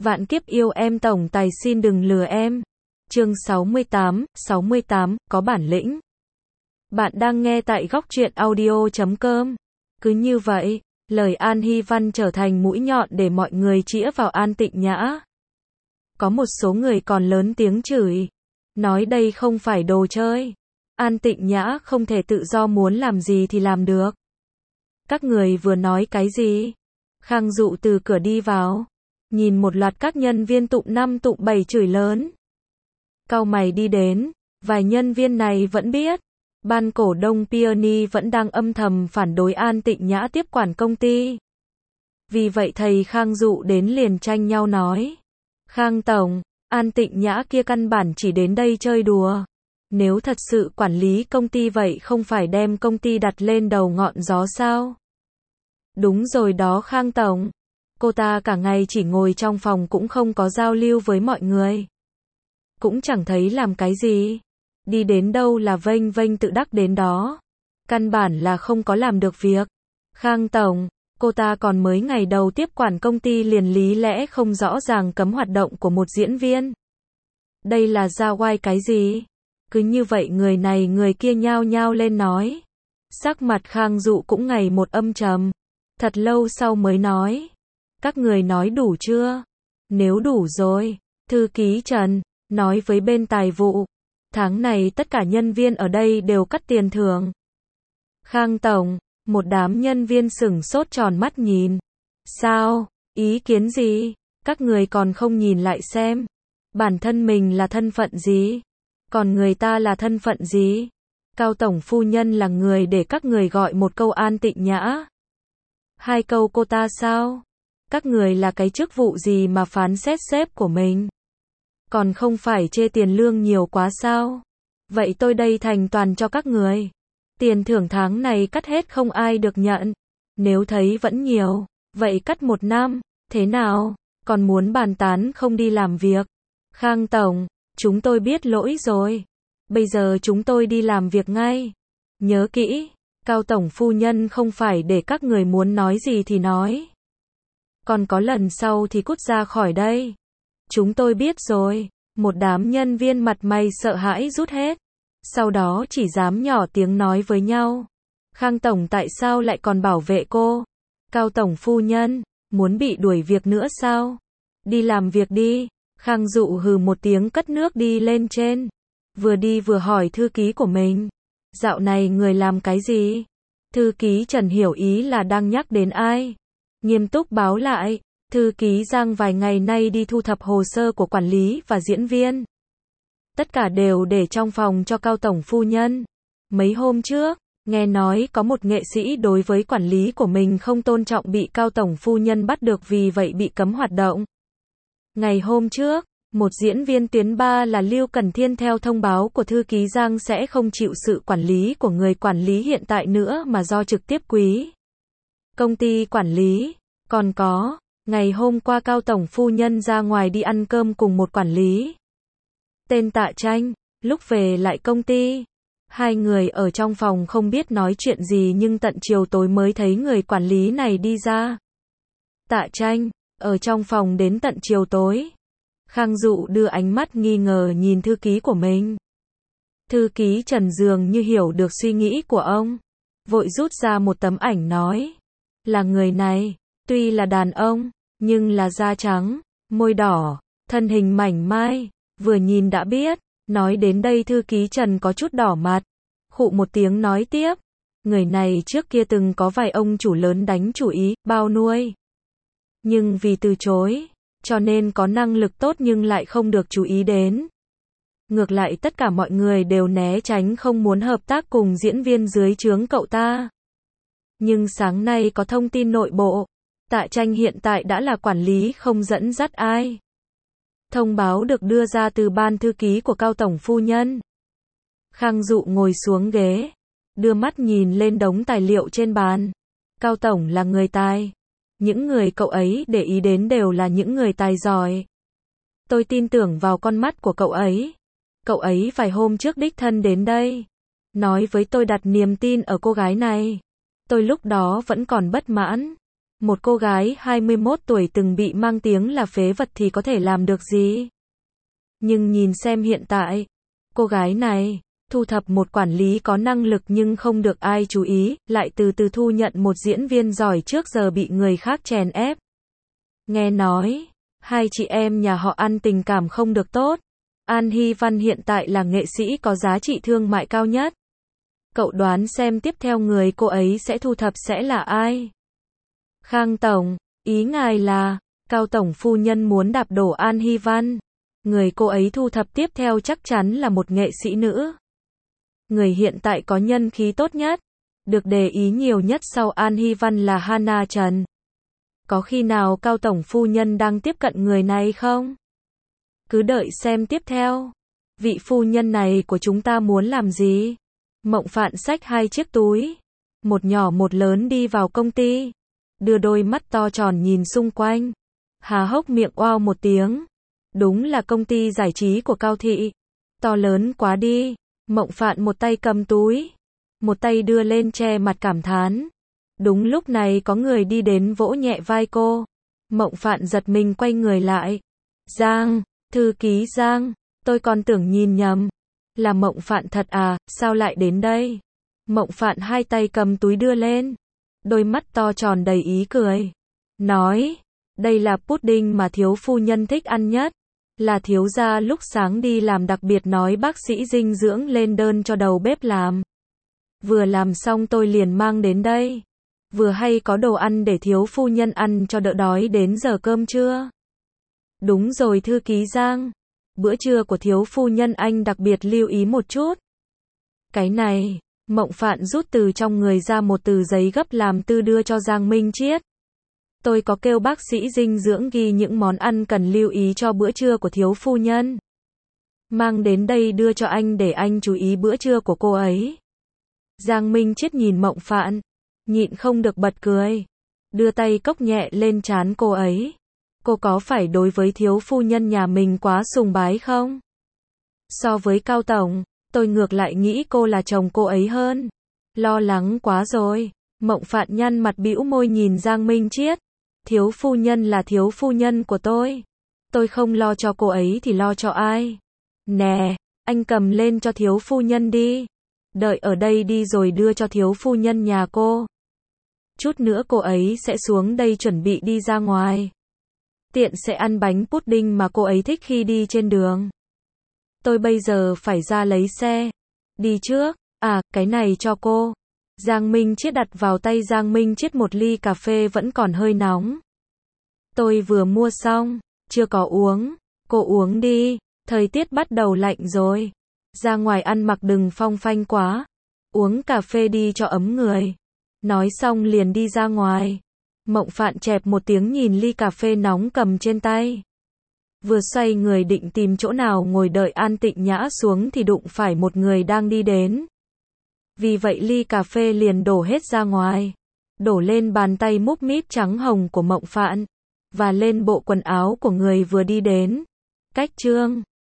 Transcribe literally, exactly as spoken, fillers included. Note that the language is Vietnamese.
Vạn kiếp yêu em tổng tài xin đừng lừa em. Chương sáu mươi tám, sáu mươi tám, có bản lĩnh. Bạn đang nghe tại góc truyện audio chấm com. Cứ như vậy, lời An Hy Văn trở thành mũi nhọn để mọi người chĩa vào An Tịnh Nhã. Có một số người còn lớn tiếng chửi, nói đây không phải đồ chơi. An Tịnh Nhã không thể tự do muốn làm gì thì làm được. Các người vừa nói cái gì? Khang Dụ từ cửa đi vào, nhìn một loạt các nhân viên tụng năm tụng bảy chửi lớn. Cau mày đi đến, vài nhân viên này vẫn biết, ban cổ đông Peony vẫn đang âm thầm phản đối An Tịnh Nhã tiếp quản công ty. Vì vậy thầy Khang Dụ đến liền tranh nhau nói. Khang Tổng, An Tịnh Nhã kia căn bản chỉ đến đây chơi đùa. Nếu thật sự quản lý công ty vậy không phải đem công ty đặt lên đầu ngọn gió sao? Đúng rồi đó Khang Tổng. Cô ta cả ngày chỉ ngồi trong phòng cũng không có giao lưu với mọi người. Cũng chẳng thấy làm cái gì. Đi đến đâu là vênh vênh tự đắc đến đó. Căn bản là không có làm được việc. Khang Tổng, cô ta còn mới ngày đầu tiếp quản công ty liền lý lẽ không rõ ràng cấm hoạt động của một diễn viên. Đây là ra oai cái gì? Cứ như vậy người này người kia nhao nhao lên nói. Sắc mặt Khang Dụ cũng ngày một âm trầm. Thật lâu sau mới nói. Các người nói đủ chưa? Nếu đủ rồi, thư ký Trần, nói với bên tài vụ. Tháng này tất cả nhân viên ở đây đều cắt tiền thưởng. Khang Tổng, một đám nhân viên sửng sốt tròn mắt nhìn. Sao? Ý kiến gì? Các người còn không nhìn lại xem. Bản thân mình là thân phận gì? Còn người ta là thân phận gì? Cao Tổng phu nhân là người để các người gọi một câu An Tịnh Nhã. Hai câu cô ta sao? Các người là cái chức vụ gì mà phán xét sếp của mình? Còn không phải chê tiền lương nhiều quá sao? Vậy tôi đây thành toàn cho các người. Tiền thưởng tháng này cắt hết không ai được nhận. Nếu thấy vẫn nhiều, vậy cắt một năm, thế nào? Còn muốn bàn tán không đi làm việc? Khang Tổng, chúng tôi biết lỗi rồi. Bây giờ chúng tôi đi làm việc ngay. Nhớ kỹ, Cao Tổng phu nhân không phải để các người muốn nói gì thì nói. Còn có lần sau thì cút ra khỏi đây. Chúng tôi biết rồi. Một đám nhân viên mặt mày sợ hãi rút hết. Sau đó chỉ dám nhỏ tiếng nói với nhau. Khang Tổng tại sao lại còn bảo vệ cô? Cao Tổng phu nhân, muốn bị đuổi việc nữa sao? Đi làm việc đi. Khang Dụ hừ một tiếng cất nước đi lên trên. Vừa đi vừa hỏi thư ký của mình. Dạo này người làm cái gì? Thư ký Trần hiểu ý là đang nhắc đến ai. Nghiêm túc báo lại. Thư ký Giang vài ngày nay đi thu thập hồ sơ của quản lý và diễn viên. Tất cả đều để trong phòng cho Cao Tổng phu nhân. Mấy hôm trước, nghe nói có một nghệ sĩ đối với quản lý của mình không tôn trọng bị Cao Tổng phu nhân bắt được vì vậy bị cấm hoạt động. Ngày hôm trước, một diễn viên tuyến ba là Lưu Cẩn Thiên theo thông báo của thư ký Giang sẽ không chịu sự quản lý của người quản lý hiện tại nữa mà do trực tiếp quý công ty quản lý. Còn có, ngày hôm qua Cao Tổng phu nhân ra ngoài đi ăn cơm cùng một quản lý. Tên Tạ Tranh, lúc về lại công ty. Hai người ở trong phòng không biết nói chuyện gì nhưng tận chiều tối mới thấy người quản lý này đi ra. Tạ Tranh, ở trong phòng đến tận chiều tối. Khang Dụ đưa ánh mắt nghi ngờ nhìn thư ký của mình. Thư ký Trần dường như hiểu được suy nghĩ của ông. Vội rút ra một tấm ảnh nói. Là người này, tuy là đàn ông, nhưng là da trắng, môi đỏ, thân hình mảnh mai, vừa nhìn đã biết. Nói đến đây thư ký Trần có chút đỏ mặt. Khụ một tiếng nói tiếp. Người này trước kia từng có vài ông chủ lớn đánh chủ ý, bao nuôi. Nhưng vì từ chối, cho nên có năng lực tốt nhưng lại không được chú ý đến. Ngược lại tất cả mọi người đều né tránh không muốn hợp tác cùng diễn viên dưới trướng cậu ta. Nhưng sáng nay có thông tin nội bộ. Tạ Tranh hiện tại đã là quản lý không dẫn dắt ai. Thông báo được đưa ra từ ban thư ký của Cao Tổng phu nhân. Khang Dụ ngồi xuống ghế, đưa mắt nhìn lên đống tài liệu trên bàn. Cao Tổng là người tài. Những người cậu ấy để ý đến đều là những người tài giỏi. Tôi tin tưởng vào con mắt của cậu ấy. Cậu ấy vài hôm trước đích thân đến đây. Nói với tôi đặt niềm tin ở cô gái này. Tôi lúc đó vẫn còn bất mãn. Một cô gái hai mươi mốt tuổi từng bị mang tiếng là phế vật thì có thể làm được gì? Nhưng nhìn xem hiện tại, cô gái này, thu thập một quản lý có năng lực nhưng không được ai chú ý, lại từ từ thu nhận một diễn viên giỏi trước giờ bị người khác chèn ép. Nghe nói, hai chị em nhà họ ăn tình cảm không được tốt. An Hy Văn hiện tại là nghệ sĩ có giá trị thương mại cao nhất. Cậu đoán xem tiếp theo người cô ấy sẽ thu thập sẽ là ai? Khang Tổng, ý ngài là, Cao Tổng phu nhân muốn đạp đổ An Hy Văn. Người cô ấy thu thập tiếp theo chắc chắn là một nghệ sĩ nữ. Người hiện tại có nhân khí tốt nhất, được để ý nhiều nhất sau An Hy Văn là Hana Trần. Có khi nào Cao Tổng phu nhân đang tiếp cận người này không? Cứ đợi xem tiếp theo. Vị phu nhân này của chúng ta muốn làm gì? Mộng Phạn xách hai chiếc túi, một nhỏ một lớn đi vào công ty, đưa đôi mắt to tròn nhìn xung quanh, há hốc miệng oao một tiếng. Đúng là công ty giải trí của Cao thị, to lớn quá đi. Mộng Phạn một tay cầm túi, một tay đưa lên che mặt cảm thán. Đúng lúc này có người đi đến vỗ nhẹ vai cô. Mộng Phạn giật mình quay người lại. Giang, thư ký Giang, tôi còn tưởng nhìn nhầm. Là Mộng Phạn thật à, sao lại đến đây? Mộng Phạn hai tay cầm túi đưa lên, đôi mắt to tròn đầy ý cười. Nói, đây là pudding mà thiếu phu nhân thích ăn nhất. Là thiếu gia lúc sáng đi làm đặc biệt nói bác sĩ dinh dưỡng lên đơn cho đầu bếp làm. Vừa làm xong tôi liền mang đến đây. Vừa hay có đồ ăn để thiếu phu nhân ăn cho đỡ đói đến giờ cơm trưa. Đúng rồi thư ký Giang. Bữa trưa của thiếu phu nhân anh đặc biệt lưu ý một chút. Cái này, Mộng Phạn rút từ trong người ra một tờ giấy gấp làm tư đưa cho Giang Minh Chiết. Tôi có kêu bác sĩ dinh dưỡng ghi những món ăn cần lưu ý cho bữa trưa của thiếu phu nhân. Mang đến đây đưa cho anh để anh chú ý bữa trưa của cô ấy. Giang Minh Chiết nhìn Mộng Phạn, nhịn không được bật cười. Đưa tay cốc nhẹ lên trán cô ấy. Cô có phải đối với thiếu phu nhân nhà mình quá sùng bái không? So với Cao Tổng, tôi ngược lại nghĩ cô là chồng cô ấy hơn. Lo lắng quá rồi. Mộng Phạn nhăn mặt bĩu môi nhìn Giang Minh Chiết. Thiếu phu nhân là thiếu phu nhân của tôi. Tôi không lo cho cô ấy thì lo cho ai? Nè, anh cầm lên cho thiếu phu nhân đi. Đợi ở đây đi rồi đưa cho thiếu phu nhân nhà cô. Chút nữa cô ấy sẽ xuống đây chuẩn bị đi ra ngoài. Tiện sẽ ăn bánh pudding mà cô ấy thích khi đi trên đường. Tôi bây giờ phải ra lấy xe. Đi trước. À, cái này cho cô. Giang Minh Chiết đặt vào tay Giang Minh Chiết một ly cà phê vẫn còn hơi nóng. Tôi vừa mua xong, chưa có uống. Cô uống đi, thời tiết bắt đầu lạnh rồi. Ra ngoài ăn mặc đừng phong phanh quá. Uống cà phê đi cho ấm người. Nói xong liền đi ra ngoài. Mộng Phạn chẹp một tiếng nhìn ly cà phê nóng cầm trên tay. Vừa xoay người định tìm chỗ nào ngồi đợi An Tịnh Nhã xuống thì đụng phải một người đang đi đến. Vì vậy ly cà phê liền đổ hết ra ngoài. Đổ lên bàn tay múp míp trắng hồng của Mộng Phạn. Và lên bộ quần áo của người vừa đi đến. Cách chương